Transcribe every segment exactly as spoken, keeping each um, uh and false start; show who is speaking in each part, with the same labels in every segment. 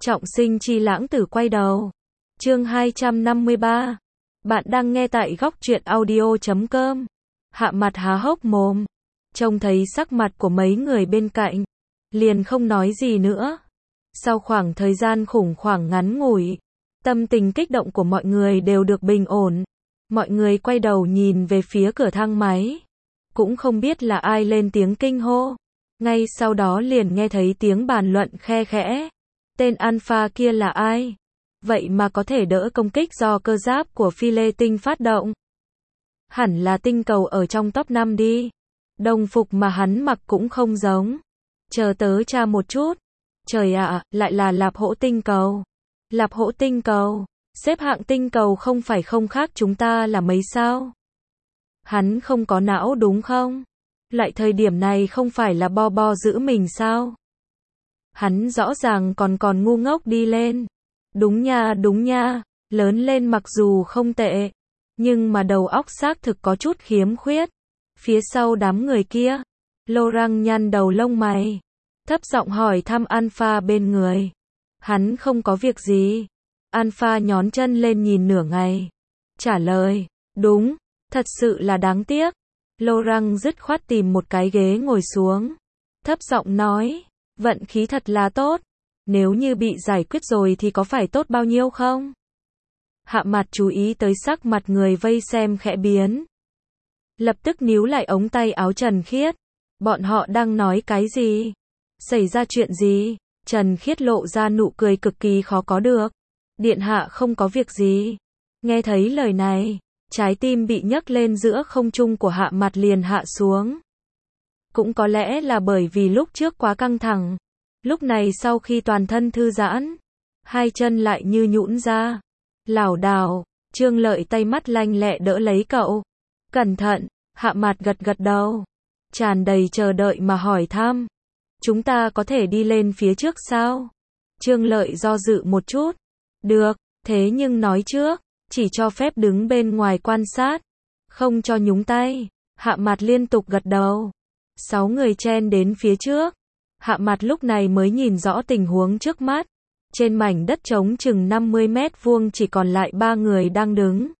Speaker 1: Trọng sinh chi lãng tử quay đầu. Chương hai trăm năm mươi ba. Bạn đang nghe tại góc truyện audio chấm com. Hạ mặt há hốc mồm, trông thấy sắc mặt của mấy người bên cạnh, liền không nói gì nữa. Sau khoảng thời gian khủng hoảng ngắn ngủi, tâm tình kích động của mọi người đều được bình ổn. Mọi người quay đầu nhìn về phía cửa thang máy. Cũng không biết là ai lên tiếng kinh hô. Ngay sau đó liền nghe thấy tiếng bàn luận khe khẽ. Tên Alpha kia là ai? Vậy mà có thể đỡ công kích do cơ giáp của phi lê tinh phát động. Hẳn là tinh cầu ở trong top năm đi. Đồng phục mà hắn mặc cũng không giống. Chờ tớ tra một chút. Trời ạ, lại là Lạp Hỗ tinh cầu. Lạp Hỗ tinh cầu, xếp hạng tinh cầu không phải không khác chúng ta là mấy sao? Hắn không có não đúng không? Lại thời điểm này không phải là bo bo giữ mình sao? Hắn rõ ràng còn còn ngu ngốc đi lên. Đúng nha, đúng nha, lớn lên mặc dù không tệ, nhưng mà đầu óc xác thực có chút khiếm khuyết. Phía sau đám người kia, Laurent nhăn đầu lông mày, thấp giọng hỏi thăm Alpha bên người. Hắn không có việc gì. Alpha nhón chân lên nhìn nửa ngày, trả lời, đúng, thật sự là đáng tiếc. Laurent dứt khoát tìm một cái ghế ngồi xuống, thấp giọng nói, vận khí thật là tốt. Nếu như bị giải quyết rồi thì có phải tốt bao nhiêu không? Hạ mặt chú ý tới sắc mặt người vây xem khẽ biến. Lập tức níu lại ống tay áo Trần Khiết. Bọn họ đang nói cái gì? Xảy ra chuyện gì? Trần Khiết lộ ra nụ cười cực kỳ khó có được. Điện hạ không có việc gì. Nghe thấy lời này, trái tim bị nhấc lên giữa không trung của hạ mặt liền hạ xuống. Cũng có lẽ là bởi vì lúc trước quá căng thẳng. Lúc này sau khi toàn thân thư giãn, hai chân lại như nhũn ra. Lảo đảo, Trương Lợi tay mắt lanh lẹ đỡ lấy cậu. Cẩn thận, Hạ mặt gật gật đầu, tràn đầy chờ đợi mà hỏi thăm. Chúng ta có thể đi lên phía trước sao? Trương Lợi do dự một chút. Được, thế nhưng nói trước, chỉ cho phép đứng bên ngoài quan sát, không cho nhúng tay. Hạ mặt liên tục gật đầu. Sáu người chen đến phía trước. Hạ mặt lúc này mới nhìn rõ tình huống trước mắt. Trên mảnh đất trống chừng năm mươi mét vuông chỉ còn lại ba người đang đứng.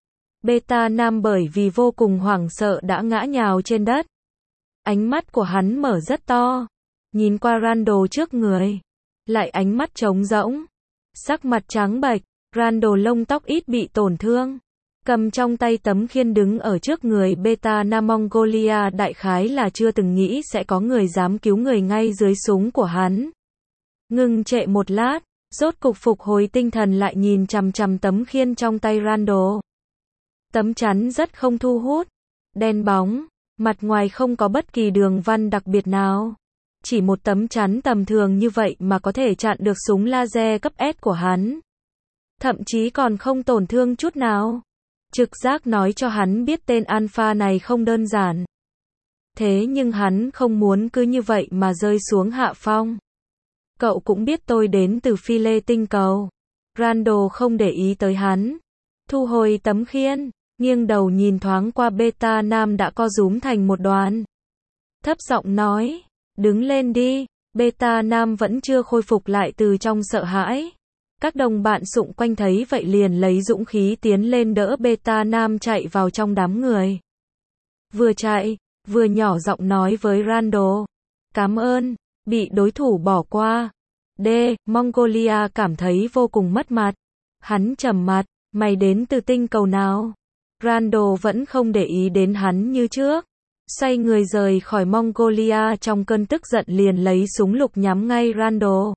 Speaker 1: Beta Nam bởi vì vô cùng hoảng sợ đã ngã nhào trên đất. Ánh mắt của hắn mở rất to, nhìn qua Randall trước người, lại ánh mắt trống rỗng, sắc mặt trắng bệch. Randall lông tóc ít bị tổn thương, cầm trong tay tấm khiên đứng ở trước người Beta Nam Mongolia, đại khái là chưa từng nghĩ sẽ có người dám cứu người ngay dưới súng của hắn. Ngừng trệ một lát, rốt cục phục hồi tinh thần lại nhìn chằm chằm tấm khiên trong tay Randall. Tấm chắn rất không thu hút, đen bóng, mặt ngoài không có bất kỳ đường văn đặc biệt nào. Chỉ một tấm chắn tầm thường như vậy mà có thể chặn được súng laser cấp S của hắn. Thậm chí còn không tổn thương chút nào. Trực giác nói cho hắn biết tên Alpha này không đơn giản. Thế nhưng hắn không muốn cứ như vậy mà rơi xuống hạ phong. Cậu cũng biết tôi đến từ phi lê tinh cầu. Randall không để ý tới hắn, thu hồi tấm khiên, nghiêng đầu nhìn thoáng qua Beta Nam đã co rúm thành một đoàn. Thấp giọng nói, đứng lên đi. Beta Nam vẫn chưa khôi phục lại từ trong sợ hãi. Các đồng bạn xung quanh thấy vậy liền lấy dũng khí tiến lên đỡ Beta Nam chạy vào trong đám người. Vừa chạy, vừa nhỏ giọng nói với Randall, cảm ơn, bị đối thủ bỏ qua. D. Mongolia cảm thấy vô cùng mất mặt. Hắn trầm mặt, mày đến từ tinh cầu nào? Randall vẫn không để ý đến hắn như trước. Xoay người rời khỏi Mongolia trong cơn tức giận liền lấy súng lục nhắm ngay Randall.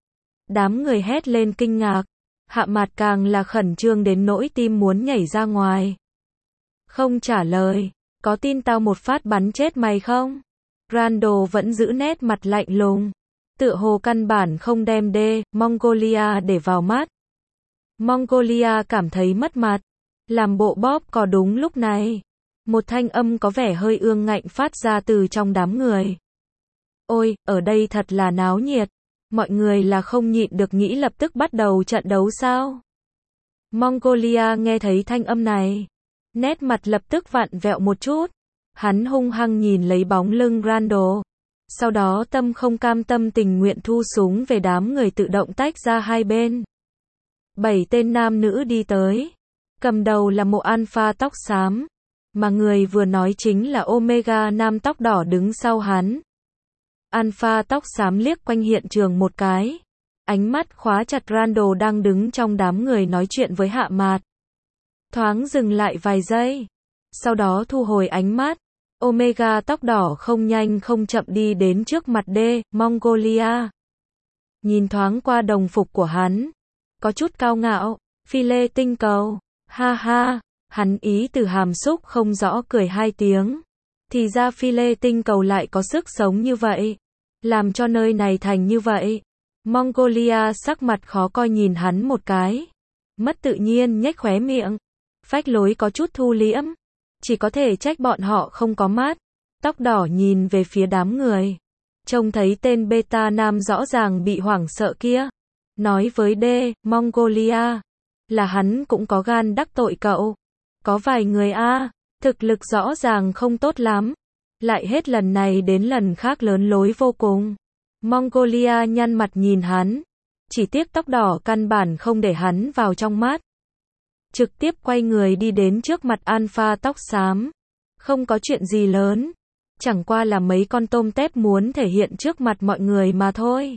Speaker 1: Đám người hét lên kinh ngạc. Hạ mặt càng là khẩn trương đến nỗi tim muốn nhảy ra ngoài. Không trả lời, có tin tao một phát bắn chết mày không? Randall vẫn giữ nét mặt lạnh lùng, tựa hồ căn bản không đem D. Mongolia để vào mắt. Mongolia cảm thấy mất mặt, làm bộ bóp cò. Đúng lúc này, một thanh âm có vẻ hơi ương ngạnh phát ra từ trong đám người. Ôi, ở đây thật là náo nhiệt. Mọi người là không nhịn được nghĩ lập tức bắt đầu trận đấu sao? Mongolia nghe thấy thanh âm này, nét mặt lập tức vặn vẹo một chút. Hắn hung hăng nhìn lấy bóng lưng Randall. Sau đó tâm không cam tâm tình nguyện thu súng về, đám người tự động tách ra hai bên. Bảy tên nam nữ đi tới. Cầm đầu là một alpha tóc xám. Mà người vừa nói chính là Omega nam tóc đỏ đứng sau hắn. Alpha tóc xám liếc quanh hiện trường một cái. Ánh mắt khóa chặt Randall đang đứng trong đám người nói chuyện với Hạ Mạt. Thoáng dừng lại vài giây. Sau đó thu hồi ánh mắt. Omega tóc đỏ không nhanh không chậm đi đến trước mặt D, Mongolia. Nhìn thoáng qua đồng phục của hắn. Có chút cao ngạo. Phi lê tinh cầu. Ha ha. Hắn ý từ hàm xúc không rõ cười hai tiếng. Thì ra phi lê tinh cầu lại có sức sống như vậy. Làm cho nơi này thành như vậy. Mongolia sắc mặt khó coi nhìn hắn một cái. Mất tự nhiên nhếch khóe miệng. Phách lối có chút thu liễm. Chỉ có thể trách bọn họ không có mắt. Tóc đỏ nhìn về phía đám người. Trông thấy tên beta nam rõ ràng bị hoảng sợ kia. Nói với D, Mongolia. Là hắn cũng có gan đắc tội cậu. Có vài người a, thực lực rõ ràng không tốt lắm. Lại hết lần này đến lần khác lớn lối vô cùng. Mongolia nhăn mặt nhìn hắn. Chỉ tiếc tóc đỏ căn bản không để hắn vào trong mắt. Trực tiếp quay người đi đến trước mặt alpha tóc xám. Không có chuyện gì lớn. Chẳng qua là mấy con tôm tép muốn thể hiện trước mặt mọi người mà thôi.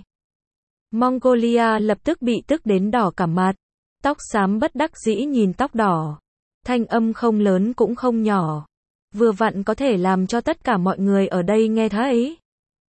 Speaker 1: Mongolia lập tức bị tức đến đỏ cả mặt. Tóc xám bất đắc dĩ nhìn tóc đỏ. Thanh âm không lớn cũng không nhỏ. Vừa vặn có thể làm cho tất cả mọi người ở đây nghe thấy.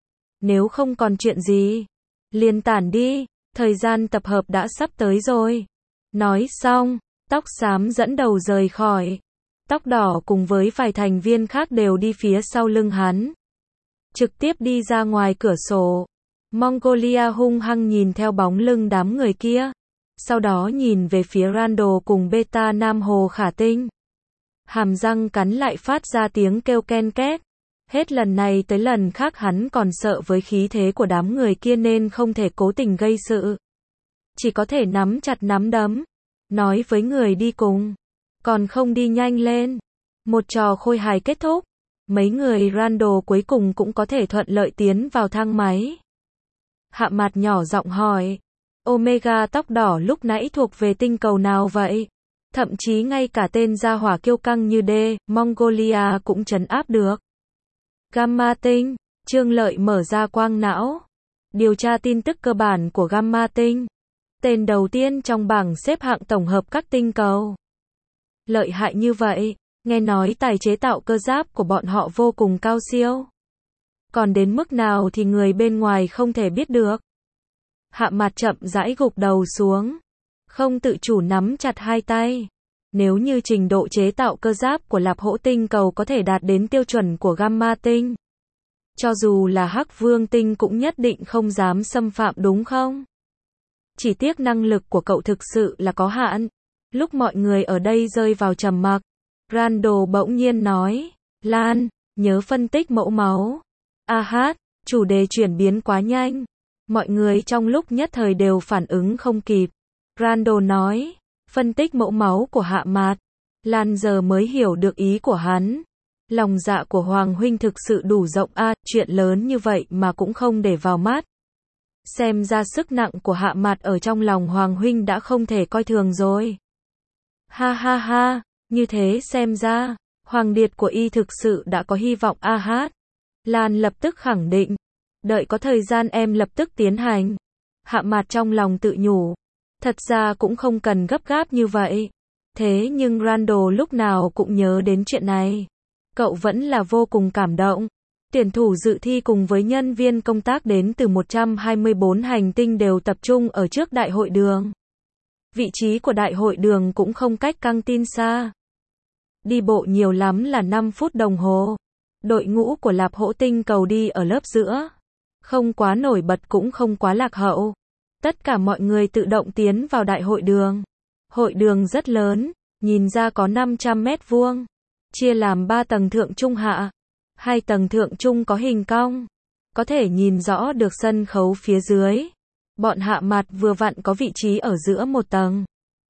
Speaker 1: Nếu không còn chuyện gì, liền tản đi, thời gian tập hợp đã sắp tới rồi. Nói xong, tóc xám dẫn đầu rời khỏi. Tóc đỏ cùng với vài thành viên khác đều đi phía sau lưng hắn. Trực tiếp đi ra ngoài cửa sổ. Mongolia hung hăng nhìn theo bóng lưng đám người kia. Sau đó nhìn về phía Randall cùng beta nam Hồ Khả Tinh. Hàm răng cắn lại phát ra tiếng kêu ken két. Hết lần này tới lần khác hắn còn sợ với khí thế của đám người kia nên không thể cố tình gây sự. Chỉ có thể nắm chặt nắm đấm. Nói với người đi cùng. Còn không đi nhanh lên. Một trò khôi hài kết thúc. Mấy người Randall cuối cùng cũng có thể thuận lợi tiến vào thang máy. Hạ Mạt nhỏ giọng hỏi. Omega tóc đỏ lúc nãy thuộc về tinh cầu nào vậy? Thậm chí ngay cả tên gia hỏa kiêu căng như D, Mongolia cũng trấn áp được. Gamma tinh. Trương Lợi mở ra quang não. Điều tra tin tức cơ bản của Gamma tinh. Tên đầu tiên trong bảng xếp hạng tổng hợp các tinh cầu. Lợi hại như vậy, nghe nói tài chế tạo cơ giáp của bọn họ vô cùng cao siêu. Còn đến mức nào thì người bên ngoài không thể biết được. Hạ Mạt chậm rãi gục đầu xuống. Không tự chủ nắm chặt hai tay. Nếu như trình độ chế tạo cơ giáp của Lạp Hỗ tinh cầu có thể đạt đến tiêu chuẩn của Gamma tinh. Cho dù là Hắc Vương tinh cũng nhất định không dám xâm phạm đúng không? Chỉ tiếc năng lực của cậu thực sự là có hạn. Lúc mọi người ở đây rơi vào trầm mặc, Randall bỗng nhiên nói, Lan, nhớ phân tích mẫu máu. A hát, chủ đề chuyển biến quá nhanh. Mọi người trong lúc nhất thời đều phản ứng không kịp. Randall nói, phân tích mẫu máu của Hạ Mạt. Lan giờ mới hiểu được ý của hắn. Lòng dạ của Hoàng huynh thực sự đủ rộng a, à, chuyện lớn như vậy mà cũng không để vào mắt. Xem ra sức nặng của Hạ Mạt ở trong lòng Hoàng huynh đã không thể coi thường rồi. Ha ha ha, như thế xem ra, Hoàng điệt của y thực sự đã có hy vọng a hát. Lan lập tức khẳng định. Đợi có thời gian em lập tức tiến hành. Hạ Mạt trong lòng tự nhủ. Thật ra cũng không cần gấp gáp như vậy. Thế nhưng Randall lúc nào cũng nhớ đến chuyện này. Cậu vẫn là vô cùng cảm động. Tuyển thủ dự thi cùng với nhân viên công tác đến từ một trăm hai mươi bốn hành tinh đều tập trung ở trước đại hội đường. Vị trí của đại hội đường cũng không cách căng tin xa. Đi bộ nhiều lắm là năm phút đồng hồ. Đội ngũ của Lạp Hỗ tinh cầu đi ở lớp giữa. Không quá nổi bật cũng không quá lạc hậu. Tất cả mọi người tự động tiến vào đại hội đường. Hội đường rất lớn, nhìn ra có năm trăm mét vuông. Chia làm ba tầng thượng trung hạ. Hai tầng thượng trung có hình cong. Có thể nhìn rõ được sân khấu phía dưới. Bọn Hạ Mạt vừa vặn có vị trí ở giữa một tầng.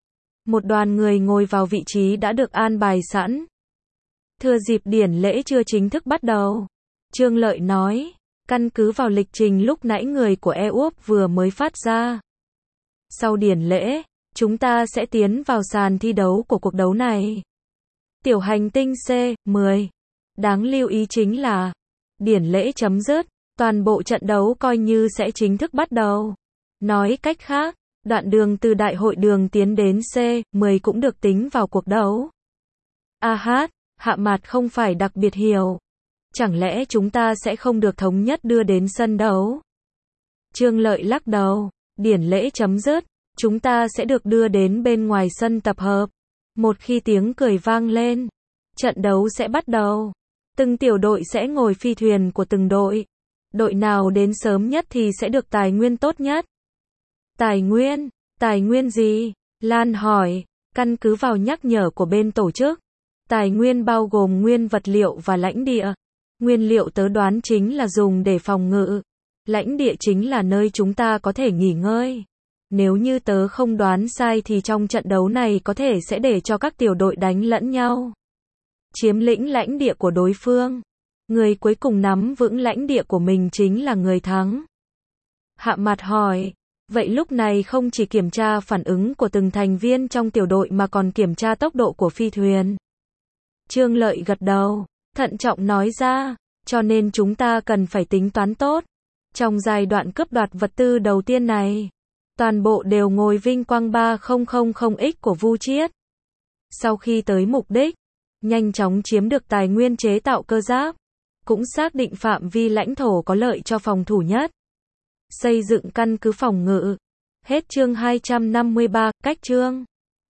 Speaker 1: Một đoàn người ngồi vào vị trí đã được an bài sẵn. Thừa dịp điển lễ chưa chính thức bắt đầu. Trương Lợi nói, Căn cứ vào lịch trình lúc nãy người của e u vừa mới phát ra. Sau điển lễ, chúng ta sẽ tiến vào sàn thi đấu của cuộc đấu này. Tiểu hành tinh C mười. Đáng lưu ý chính là, điển lễ chấm dứt, toàn bộ trận đấu coi như sẽ chính thức bắt đầu. Nói cách khác, đoạn đường từ đại hội đường tiến đến C mười cũng được tính vào cuộc đấu. A hát, Hạ Mạt không phải đặc biệt hiểu. Chẳng lẽ chúng ta sẽ không được thống nhất đưa đến sân đấu? Trương Lợi lắc đầu, điển lễ chấm dứt, chúng ta sẽ được đưa đến bên ngoài sân tập hợp. Một khi tiếng cười vang lên, trận đấu sẽ bắt đầu. Từng tiểu đội sẽ ngồi phi thuyền của từng đội. Đội nào đến sớm nhất thì sẽ được tài nguyên tốt nhất. Tài nguyên? Tài nguyên gì? Lan hỏi, căn cứ vào nhắc nhở của bên tổ chức. Tài nguyên bao gồm nguyên vật liệu và lãnh địa. Nguyên liệu tớ đoán chính là dùng để phòng ngự. Lãnh địa chính là nơi chúng ta có thể nghỉ ngơi. Nếu như tớ không đoán sai thì trong trận đấu này có thể sẽ để cho các tiểu đội đánh lẫn nhau. Chiếm lĩnh lãnh địa của đối phương. Người cuối cùng nắm vững lãnh địa của mình chính là người thắng. Hạ Mạt hỏi, vậy lúc này không chỉ kiểm tra phản ứng của từng thành viên trong tiểu đội mà còn kiểm tra tốc độ của phi thuyền. Trương Lợi gật đầu, thận trọng nói ra, cho nên chúng ta cần phải tính toán tốt. Trong giai đoạn cướp đoạt vật tư đầu tiên này, toàn bộ đều ngồi vinh quang ba không không không x của Vu Chiết. Sau khi tới mục đích, nhanh chóng chiếm được tài nguyên chế tạo cơ giáp, cũng xác định phạm vi lãnh thổ có lợi cho phòng thủ nhất. Xây dựng căn cứ phòng ngự. Hết chương hai trăm năm mươi ba, cách chương.